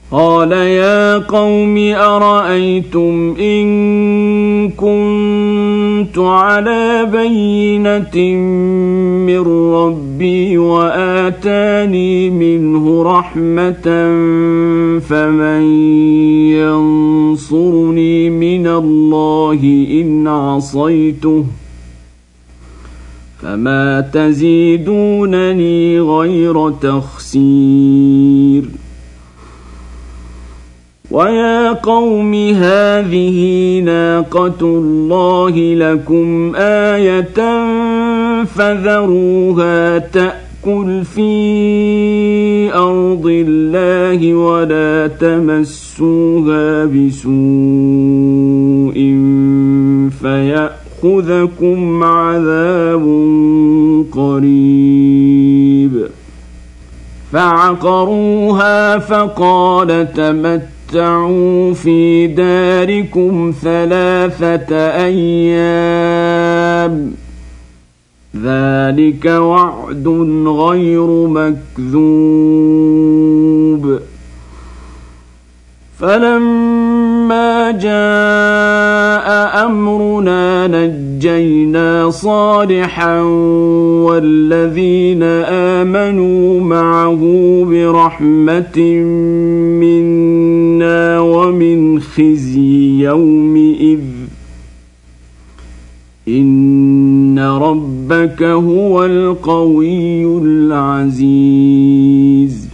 قال يا قوم أرأيتم إن كنت على بينة من ربي وآتاني منه رحمة فمن ينصرني من الله إن عصيته فما تزيدونني غير تخسير ويا قوم هذه ناقة الله لكم آية فذروها تأكل في أرض الله ولا تمسوها بسوء فيأخذكم عذاب قريب فعقروها فقال تمتعوا في داركم 3 أيام ذلك وعد غير مكذوب فلما جاء أمرنا نجينا صالحا والذين آمنوا معه برحمة منا ومن خزي يومئذ إن ربك هو القوي العزيز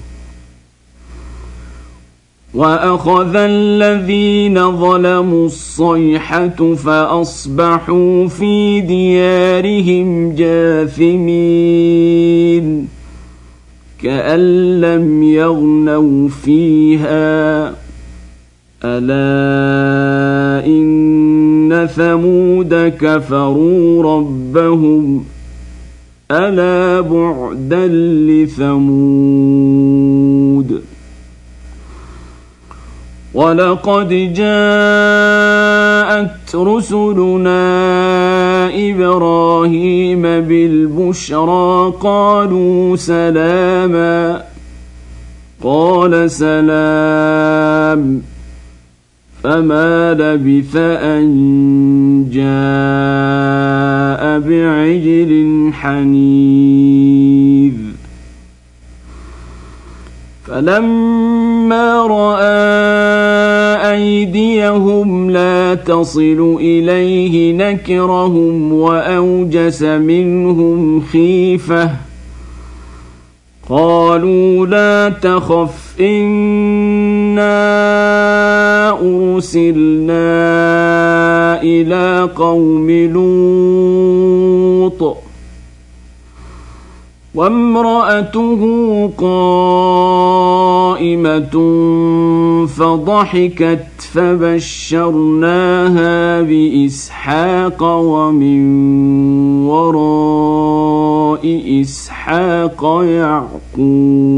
وأخذ الذين ظلموا الصيحة فأصبحوا في ديارهم جاثمين كأن لم يغنوا فيها ألا إن ثمود كفروا ربهم ألا بعدا لثمود ولقد جاءت رسلنا إبراهيم بالبشرى قالوا سلاما قال سلام فما لبث أن جاء بعجل حنيذ فلما رأى أيديهم لا تصل إليه نكرهم وأوجس منهم خيفة قالوا لا تخف إنا أرسلنا إلى قوم لوط وامرأته قائمة فضحكت فبشرناها بإسحاق ومن وراء إسحاق يعقوب